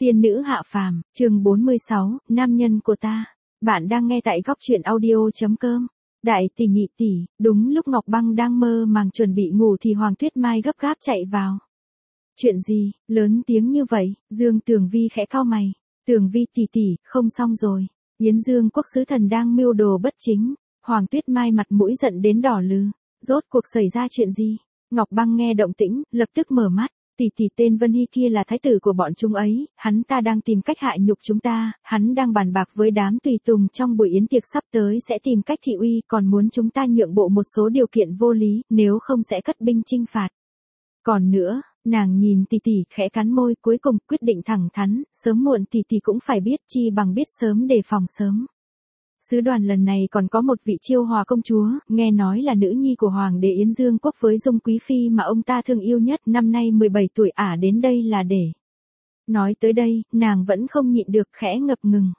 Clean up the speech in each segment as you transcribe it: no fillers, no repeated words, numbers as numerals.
Tiên nữ hạ phàm, chương 46, nam nhân của ta. Bạn đang nghe tại góc truyện audio.com. Đại tỷ nhị tỷ, đúng lúc Ngọc Băng đang mơ màng chuẩn bị ngủ thì Hoàng Tuyết Mai gấp gáp chạy vào. Chuyện gì, lớn tiếng như vậy, Dương Tường Vi khẽ cau mày. Tường Vi tỷ tỷ, không xong rồi. Yến Dương Quốc sứ thần đang mưu đồ bất chính. Hoàng Tuyết Mai mặt mũi giận đến đỏ lừ. Rốt cuộc xảy ra chuyện gì? Ngọc Băng nghe động tĩnh, lập tức mở mắt. Tỷ tỷ tên Vân Hy kia là thái tử của bọn chúng ấy, hắn ta đang tìm cách hại nhục chúng ta, hắn đang bàn bạc với đám tùy tùng trong buổi yến tiệc sắp tới sẽ tìm cách thị uy, còn muốn chúng ta nhượng bộ một số điều kiện vô lý, nếu không sẽ cất binh chinh phạt. Còn nữa, nàng nhìn tỷ tỷ khẽ cắn môi, cuối cùng quyết định thẳng thắn, sớm muộn tỷ tỷ cũng phải biết, chi bằng biết sớm đề phòng sớm. Sứ đoàn lần này còn có một vị Chiêu Hòa công chúa, nghe nói là nữ nhi của Hoàng đế Yến Dương Quốc với Dung Quý Phi mà ông ta thương yêu nhất, năm nay 17 tuổi ả đến đây là để. Nói tới đây, nàng vẫn không nhịn được khẽ ngập ngừng.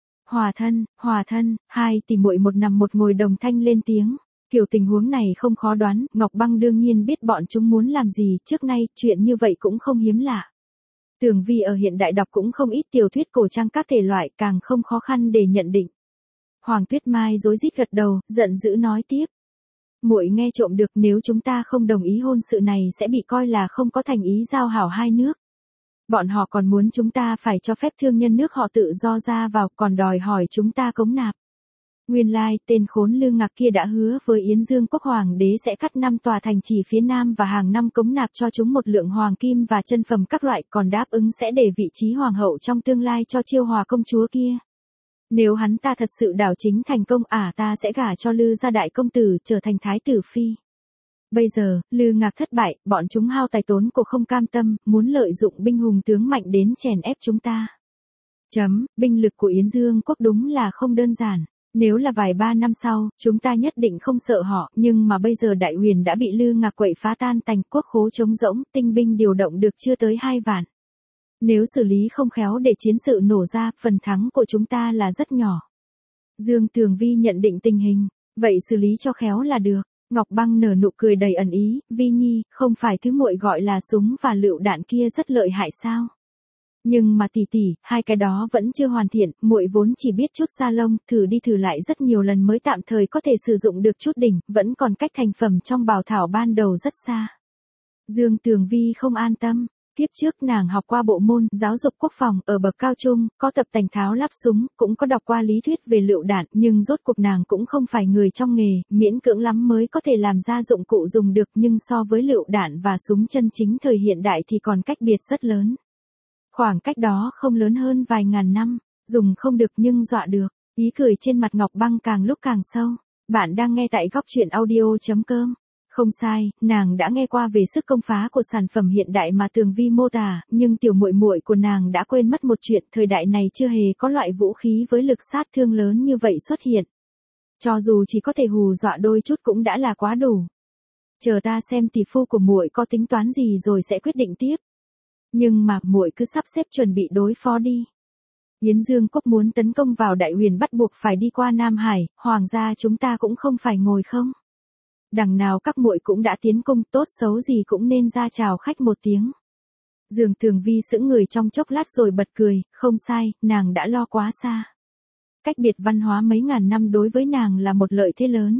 Hòa thân, hai tỷ muội một nằm một ngồi đồng thanh lên tiếng. Kiểu tình huống này không khó đoán, Ngọc Băng đương nhiên biết bọn chúng muốn làm gì, trước nay, chuyện như vậy cũng không hiếm lạ. Tường Vi ở hiện đại đọc cũng không ít tiểu thuyết cổ trang các thể loại, càng không khó khăn để nhận định. Hoàng Tuyết Mai rối rít gật đầu, giận dữ nói tiếp. Muội nghe trộm được, nếu chúng ta không đồng ý hôn sự này sẽ bị coi là không có thành ý giao hảo hai nước. Bọn họ còn muốn chúng ta phải cho phép thương nhân nước họ tự do ra vào, còn đòi hỏi chúng ta cống nạp. Nguyên lai, tên khốn Lương Ngạc kia đã hứa với Yến Dương Quốc Hoàng đế sẽ cắt 5 tòa thành trì phía Nam và hàng năm cống nạp cho chúng một lượng hoàng kim và chân phẩm các loại, còn đáp ứng sẽ để vị trí hoàng hậu trong tương lai cho Chiêu Hòa công chúa kia. Nếu hắn ta thật sự đảo chính thành công, ta sẽ gả cho Lư gia đại công tử, trở thành thái tử phi. Bây giờ, Lư Ngạc thất bại, bọn chúng hao tài tốn của không cam tâm, muốn lợi dụng binh hùng tướng mạnh đến chèn ép chúng ta. Binh lực của Yến Dương Quốc đúng là không đơn giản. Nếu là vài ba năm sau, chúng ta nhất định không sợ họ, nhưng mà bây giờ Đại Huyền đã bị Lư Ngạc quậy phá tan tành, quốc khố trống rỗng, tinh binh điều động được chưa tới 2 vạn. Nếu xử lý không khéo để chiến sự nổ ra, phần thắng của chúng ta là rất nhỏ. Dương Tường Vi nhận định tình hình, vậy xử lý cho khéo là được. Ngọc Băng nở nụ cười đầy ẩn ý, Vi Nhi, không phải thứ muội gọi là súng và lựu đạn kia rất lợi hại sao? Nhưng mà tỷ tỷ, hai cái đó vẫn chưa hoàn thiện, muội vốn chỉ biết chút da lông, thử đi thử lại rất nhiều lần mới tạm thời có thể sử dụng được chút đỉnh, vẫn còn cách thành phẩm trong bảo thảo ban đầu rất xa. Dương Tường Vi không an tâm. Tiếp trước nàng học qua bộ môn giáo dục quốc phòng ở bậc cao trung, có tập tành tháo lắp súng, cũng có đọc qua lý thuyết về lựu đạn, nhưng rốt cuộc nàng cũng không phải người trong nghề, miễn cưỡng lắm mới có thể làm ra dụng cụ dùng được, nhưng so với lựu đạn và súng chân chính thời hiện đại thì còn cách biệt rất lớn. Khoảng cách đó không lớn hơn vài ngàn năm, dùng không được nhưng dọa được. Ý cười trên mặt Ngọc Băng càng lúc càng sâu. Bạn đang nghe tại góc truyện audio.com. Không sai, nàng đã nghe qua về sức công phá của sản phẩm hiện đại mà Tường Vi mô tả, nhưng tiểu muội muội của nàng đã quên mất một chuyện, thời đại này chưa hề có loại vũ khí với lực sát thương lớn như vậy xuất hiện. Cho dù chỉ có thể hù dọa đôi chút cũng đã là quá đủ. Chờ ta xem tỷ phu của muội có tính toán gì rồi sẽ quyết định tiếp. Nhưng mà muội cứ sắp xếp chuẩn bị đối phó đi. Yến Dương Quốc muốn tấn công vào Đại Huyền bắt buộc phải đi qua Nam Hải, hoàng gia chúng ta cũng không phải ngồi không. Đằng nào các muội cũng đã tiến cung, tốt xấu gì cũng nên ra chào khách một tiếng. Dương Tường Vi sững người trong chốc lát rồi bật cười, không sai, nàng đã lo quá xa. Cách biệt văn hóa mấy ngàn năm đối với nàng là một lợi thế lớn.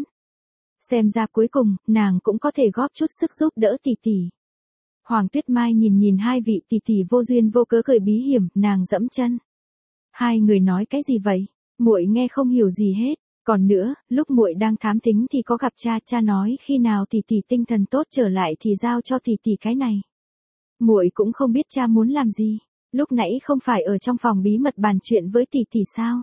Xem ra cuối cùng, nàng cũng có thể góp chút sức giúp đỡ tỷ tỷ. Hoàng Tuyết Mai nhìn hai vị tỷ tỷ vô duyên vô cớ cười bí hiểm, nàng dẫm chân. Hai người nói cái gì vậy? Muội nghe không hiểu gì hết. Còn nữa, lúc muội đang thám thính thì có gặp cha nói khi nào tỷ tỷ tinh thần tốt trở lại thì giao cho tỷ tỷ cái này. Muội cũng không biết cha muốn làm gì. Lúc nãy không phải ở trong phòng bí mật bàn chuyện với tỷ tỷ sao?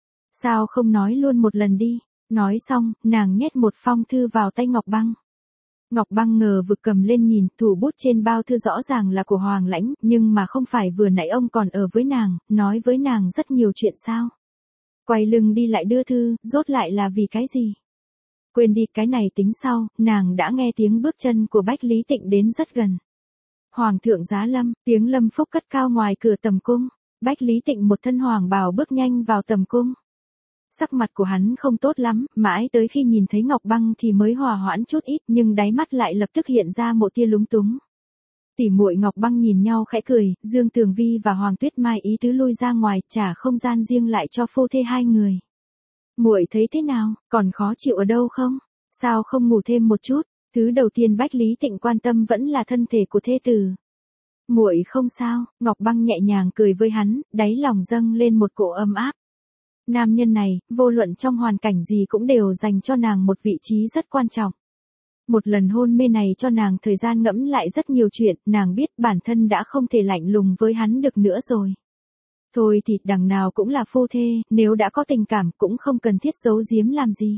Sao không nói luôn một lần đi? Nói xong, nàng nhét một phong thư vào tay Ngọc Băng. Ngọc Băng ngờ vực cầm lên nhìn, thủ bút trên bao thư rõ ràng là của Hoàng Lãnh, nhưng mà không phải vừa nãy ông còn ở với nàng, nói với nàng rất nhiều chuyện sao? Quay lưng đi lại đưa thư, rốt lại là vì cái gì? Quên đi, cái này tính sau, nàng đã nghe tiếng bước chân của Bách Lý Tịnh đến rất gần. Hoàng thượng giá lâm, tiếng Lâm Phúc cất cao ngoài cửa tầm cung. Bách Lý Tịnh một thân hoàng bào bước nhanh vào tầm cung. Sắc mặt của hắn không tốt lắm, mãi tới khi nhìn thấy Ngọc Băng thì mới hòa hoãn chút ít, nhưng đáy mắt lại lập tức hiện ra một tia lúng túng. Tỷ muội Ngọc Băng nhìn nhau khẽ cười, Dương Tường Vi và Hoàng Tuyết Mai ý tứ lui ra ngoài, trả không gian riêng lại cho phu thê hai người. Muội thấy thế nào, còn khó chịu ở đâu không? Sao không ngủ thêm một chút? Thứ đầu tiên Bách Lý Tịnh quan tâm vẫn là thân thể của thê tử. Muội không sao, Ngọc Băng nhẹ nhàng cười với hắn, đáy lòng dâng lên một cỗ ấm áp. Nam nhân này, vô luận trong hoàn cảnh gì cũng đều dành cho nàng một vị trí rất quan trọng. Một lần hôn mê này cho nàng thời gian ngẫm lại rất nhiều chuyện, nàng biết bản thân đã không thể lạnh lùng với hắn được nữa rồi. Thôi thì đằng nào cũng là phu thê, nếu đã có tình cảm cũng không cần thiết giấu giếm làm gì.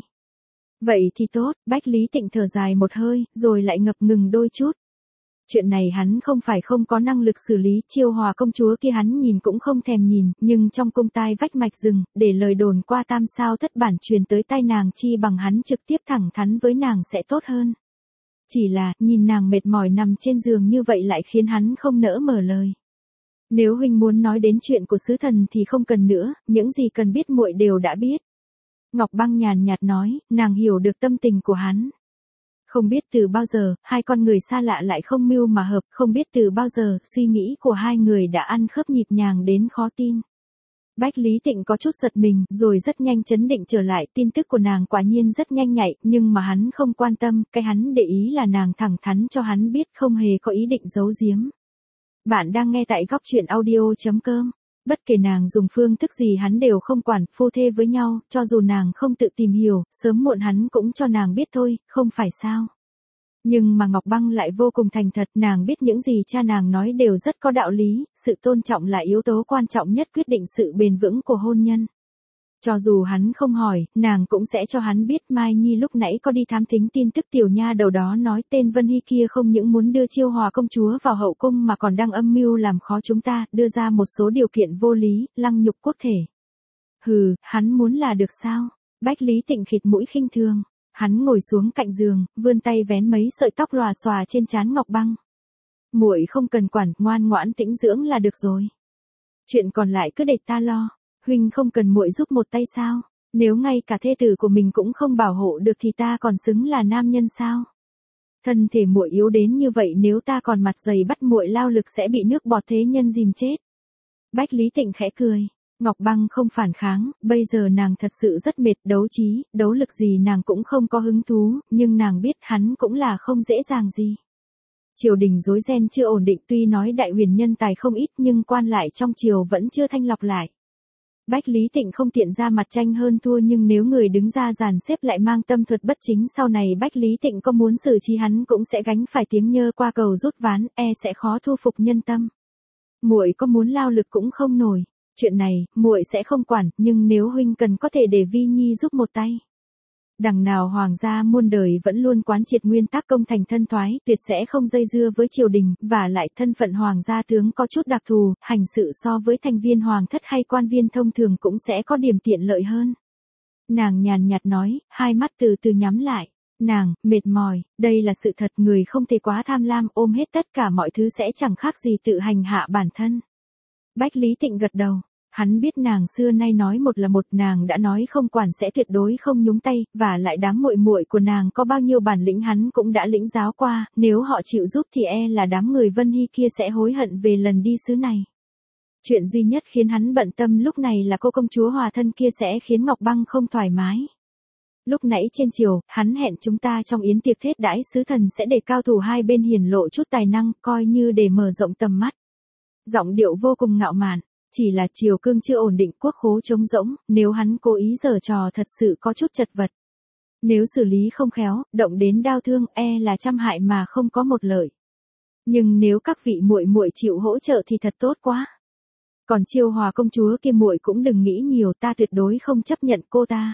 Vậy thì tốt, Bách Lý Tịnh thở dài một hơi, rồi lại ngập ngừng đôi chút. Chuyện này hắn không phải không có năng lực xử lý, Chiêu Hòa công chúa kia hắn nhìn cũng không thèm nhìn, nhưng trong cung tai vách mạch rừng, để lời đồn qua tam sao thất bản truyền tới tai nàng chi bằng hắn trực tiếp thẳng thắn với nàng sẽ tốt hơn. Chỉ là, nhìn nàng mệt mỏi nằm trên giường như vậy lại khiến hắn không nỡ mở lời. Nếu huynh muốn nói đến chuyện của sứ thần thì không cần nữa, những gì cần biết muội đều đã biết. Ngọc Băng nhàn nhạt nói, nàng hiểu được tâm tình của hắn. Không biết từ bao giờ, hai con người xa lạ lại không mưu mà hợp, không biết từ bao giờ, suy nghĩ của hai người đã ăn khớp nhịp nhàng đến khó tin. Bách Lý Tịnh có chút giật mình, rồi rất nhanh chấn định trở lại, tin tức của nàng quả nhiên rất nhanh nhạy, nhưng mà hắn không quan tâm, cái hắn để ý là nàng thẳng thắn cho hắn biết không hề có ý định giấu giếm. Bạn đang nghe tại góc truyện audio.com. Bất kể nàng dùng phương thức gì hắn đều không quản, phu thê với nhau, cho dù nàng không tự tìm hiểu, sớm muộn hắn cũng cho nàng biết thôi, không phải sao. Nhưng mà Ngọc Băng lại vô cùng thành thật, nàng biết những gì cha nàng nói đều rất có đạo lý, sự tôn trọng là yếu tố quan trọng nhất quyết định sự bền vững của hôn nhân. Cho dù hắn không hỏi, nàng cũng sẽ cho hắn biết Mai Nhi lúc nãy có đi thám thính tin tức tiểu nha đầu đó nói tên Vân Hy kia không những muốn đưa Chiêu Hòa công chúa vào hậu cung mà còn đang âm mưu làm khó chúng ta, đưa ra một số điều kiện vô lý, lăng nhục quốc thể. Hừ, hắn muốn là được sao? Bách Lý Tịnh khịt mũi khinh thường. Hắn ngồi xuống cạnh giường, vươn tay vén mấy sợi tóc lòa xòa trên trán Ngọc Băng. Muội không cần quản, ngoan ngoãn tĩnh dưỡng là được rồi. Chuyện còn lại cứ để ta lo. Huynh không cần muội giúp một tay sao? Nếu ngay cả thê tử của mình cũng không bảo hộ được thì ta còn xứng là nam nhân sao? Thân thể muội yếu đến như vậy nếu ta còn mặt dày bắt muội lao lực sẽ bị nước bọt thế nhân dìm chết. Bách Lý Tịnh khẽ cười. Ngọc Băng không phản kháng, bây giờ nàng thật sự rất mệt, đấu trí, đấu lực gì nàng cũng không có hứng thú, nhưng nàng biết hắn cũng là không dễ dàng gì. Triều đình rối ren chưa ổn định, tuy nói đại huyền nhân tài không ít nhưng quan lại trong triều vẫn chưa thanh lọc lại. Bách Lý Tịnh không tiện ra mặt tranh hơn thua nhưng nếu người đứng ra dàn xếp lại mang tâm thuật bất chính sau này Bách Lý Tịnh có muốn xử trí hắn cũng sẽ gánh phải tiếng nhơ qua cầu rút ván, sẽ khó thu phục nhân tâm. Muội có muốn lao lực cũng không nổi. Chuyện này, muội sẽ không quản, nhưng nếu huynh cần có thể để Vi Nhi giúp một tay. Đằng nào hoàng gia muôn đời vẫn luôn quán triệt nguyên tắc công thành thân thoái, tuyệt sẽ không dây dưa với triều đình, và lại thân phận hoàng gia tướng có chút đặc thù, hành sự so với thành viên hoàng thất hay quan viên thông thường cũng sẽ có điểm tiện lợi hơn. Nàng nhàn nhạt nói, hai mắt từ từ nhắm lại. Nàng, mệt mỏi, đây là sự thật, người không thể quá tham lam, ôm hết tất cả mọi thứ sẽ chẳng khác gì tự hành hạ bản thân. Bách Lý Tịnh gật đầu. Hắn biết nàng xưa nay nói một là một, nàng đã nói không quản sẽ tuyệt đối không nhúng tay, và lại đám muội muội của nàng có bao nhiêu bản lĩnh hắn cũng đã lĩnh giáo qua, nếu họ chịu giúp thì là đám người Vân Hy kia sẽ hối hận về lần đi xứ này. Chuyện duy nhất khiến hắn bận tâm lúc này là cô công chúa hòa thân kia sẽ khiến Ngọc Băng không thoải mái. Lúc nãy trên triều, hắn hẹn chúng ta trong yến tiệc thết đãi sứ thần sẽ để cao thủ hai bên hiển lộ chút tài năng, coi như để mở rộng tầm mắt. Giọng điệu vô cùng ngạo mạn. Chỉ là triều cương chưa ổn định, quốc khố trống rỗng, nếu hắn cố ý giở trò thật sự có chút chật vật. Nếu xử lý không khéo, động đến đau thương, là trăm hại mà không có một lợi. Nhưng nếu các vị muội muội chịu hỗ trợ thì thật tốt quá. Còn Chiêu Hòa công chúa kia muội cũng đừng nghĩ nhiều, ta tuyệt đối không chấp nhận cô ta.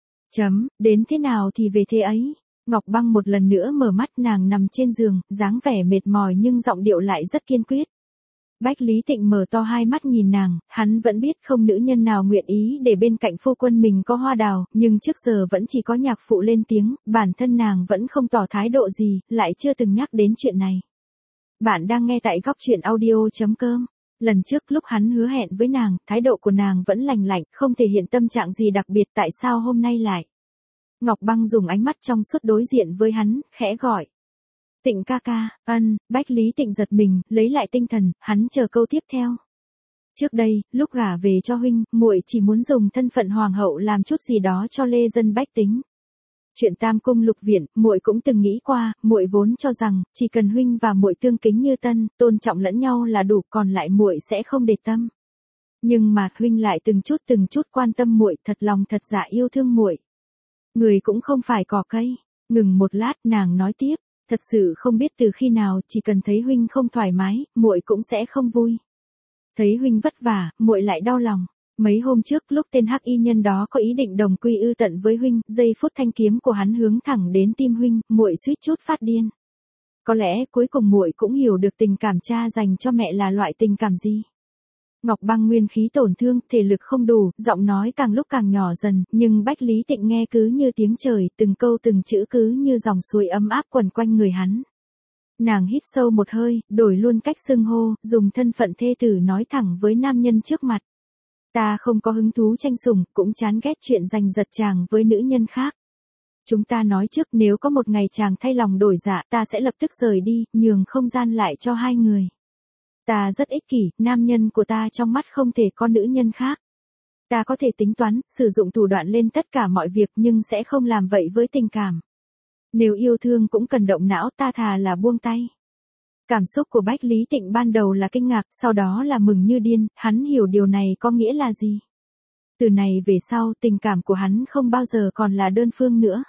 Đến thế nào thì về thế ấy. Ngọc Băng một lần nữa mở mắt, nàng nằm trên giường, dáng vẻ mệt mỏi nhưng giọng điệu lại rất kiên quyết. Bách Lý Tịnh mở to hai mắt nhìn nàng, hắn vẫn biết không nữ nhân nào nguyện ý để bên cạnh phu quân mình có hoa đào, nhưng trước giờ vẫn chỉ có nhạc phụ lên tiếng, bản thân nàng vẫn không tỏ thái độ gì, lại chưa từng nhắc đến chuyện này. Bạn đang nghe tại góc truyện audio.com. Lần trước lúc hắn hứa hẹn với nàng, thái độ của nàng vẫn lành lạnh, không thể hiện tâm trạng gì đặc biệt, tại sao hôm nay lại. Ngọc Băng dùng ánh mắt trong suốt đối diện với hắn, khẽ gọi. Tịnh ca ca, Bách Lý Tịnh giật mình, lấy lại tinh thần, hắn chờ câu tiếp theo. Trước đây, lúc gả về cho huynh, muội chỉ muốn dùng thân phận hoàng hậu làm chút gì đó cho lê dân bách tính. Chuyện Tam cung lục viện, muội cũng từng nghĩ qua, muội vốn cho rằng chỉ cần huynh và muội tương kính như tân, tôn trọng lẫn nhau là đủ, còn lại muội sẽ không để tâm. Nhưng mà huynh lại từng chút quan tâm muội, thật lòng thật dạ yêu thương muội. Người cũng không phải cỏ cây. Ngừng một lát, nàng nói tiếp, thật sự không biết từ khi nào, chỉ cần thấy huynh không thoải mái, muội cũng sẽ không vui. Thấy huynh vất vả, muội lại đau lòng. Mấy hôm trước, lúc tên hắc y nhân đó có ý định đồng quy ư tận với huynh, giây phút thanh kiếm của hắn hướng thẳng đến tim huynh, muội suýt chút phát điên. Có lẽ cuối cùng muội cũng hiểu được tình cảm cha dành cho mẹ là loại tình cảm gì. Ngọc Băng nguyên khí tổn thương, thể lực không đủ, giọng nói càng lúc càng nhỏ dần, nhưng Bách Lý Tịnh nghe cứ như tiếng trời, từng câu từng chữ cứ như dòng suối ấm áp quần quanh người hắn. Nàng hít sâu một hơi, đổi luôn cách xưng hô, dùng thân phận thê tử nói thẳng với nam nhân trước mặt. Ta không có hứng thú tranh sủng, cũng chán ghét chuyện giành giật chàng với nữ nhân khác. Chúng ta nói trước, nếu có một ngày chàng thay lòng đổi dạ, ta sẽ lập tức rời đi, nhường không gian lại cho hai người. Ta rất ích kỷ, nam nhân của ta trong mắt không thể có nữ nhân khác. Ta có thể tính toán, sử dụng thủ đoạn lên tất cả mọi việc nhưng sẽ không làm vậy với tình cảm. Nếu yêu thương cũng cần động não, ta thà là buông tay. Cảm xúc của Bách Lý Tịnh ban đầu là kinh ngạc, sau đó là mừng như điên, hắn hiểu điều này có nghĩa là gì. Từ này về sau, tình cảm của hắn không bao giờ còn là đơn phương nữa.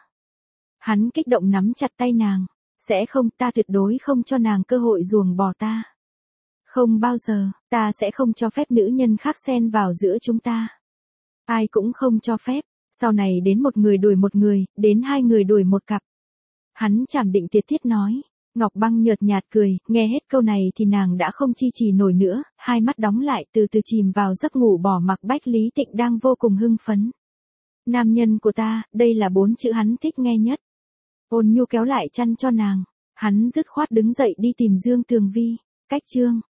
Hắn kích động nắm chặt tay nàng. Sẽ không, ta tuyệt đối không cho nàng cơ hội ruồng bỏ ta. Không bao giờ, ta sẽ không cho phép nữ nhân khác xen vào giữa chúng ta. Ai cũng không cho phép, sau này đến một người đuổi một người, đến hai người đuổi một cặp. Hắn trảm định tiệt thiết nói. Ngọc Băng nhợt nhạt cười, nghe hết câu này thì nàng đã không chi trì nổi nữa, hai mắt đóng lại từ từ chìm vào giấc ngủ bỏ mặc Bách Lý Tịnh đang vô cùng hưng phấn. Nam nhân của ta, đây là 4 chữ hắn thích nghe nhất. Ôn nhu kéo lại chăn cho nàng, hắn dứt khoát đứng dậy đi tìm Dương Tường Vi. Cách chương